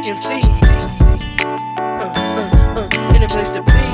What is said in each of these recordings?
MC. In a place to be.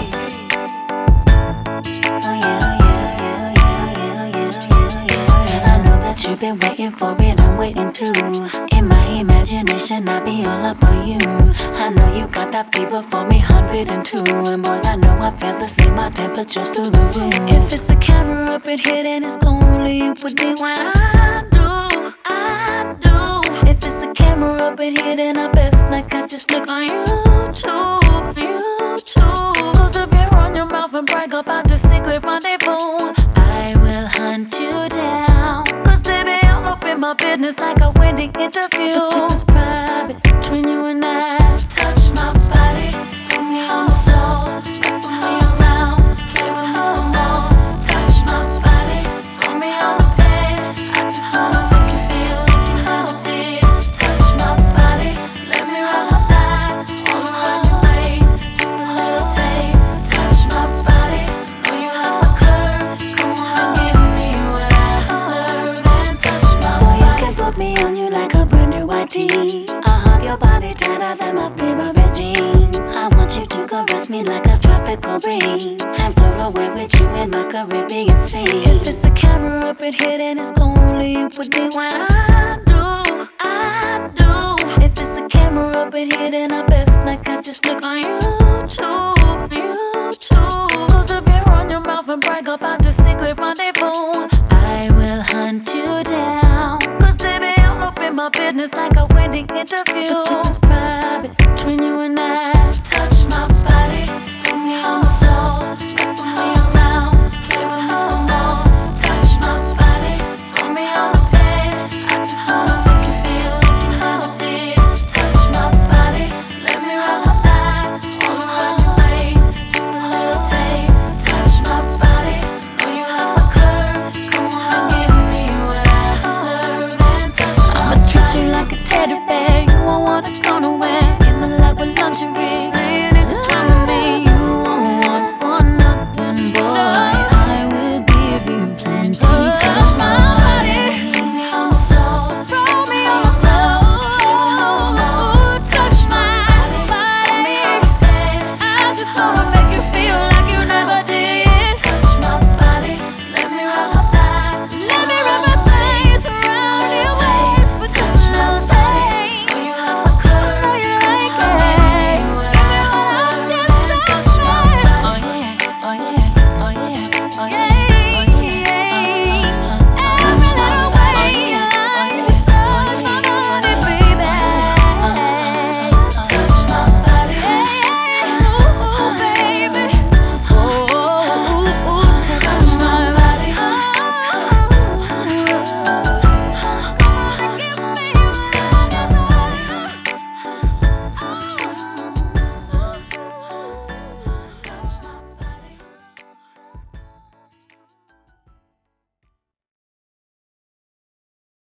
I know that you've been waiting for it, I'm waiting too. In my imagination, I'll be all up on you. I know you got that fever for me, 102. And boy, I know I feel the same, my temperature's through the roof. If it's a camera up in here, then it's only you with me when I do. If it's a camera up in here, then I best like I just look on YouTube. Close up your on your mouth and brag about your secret rendezvous. I will hunt you down, cause baby, I'm up in my business like a Wendy interview. But this is private between you and I. Touch my body, put me on the floor, wrestle me around, play with me some more. Touch my body, put me on the bed. I just wanna make you feel like you never did. Touch my body, let me rub my thighs all around your waist, just a little taste. Touch my body, know you have my curves. Come on, give me what I deserve and touch my body. You can put me on you like a brand new white tee. I'll hug your body tighter than my favorite jeans. I want you to caress me like a tropical breeze and float away with you in my Caribbean sea. If it's a camera up in here, then it's only you with me when I do. If it's a camera up in here, then I best like I just look on YouTube. Close up your on your mouth and brag about your secret rendezvous. I will hunt you down, cause baby, I'm up in my business like a Wendy interview. But this is private between you and I. Touch my body, put me on the floor, wrestle me around, play with me some more. Touch my body, put me on the bed. I just wanna make you feel like you never did. Touch my body, let me rub my thighs all around your waist, just a little taste. Touch my body, know you have my curves. Come on, give me what I deserve and touch my body. I'ma treat you like a teddy bear, you won't wanna go nowhere. In the lab with luxury,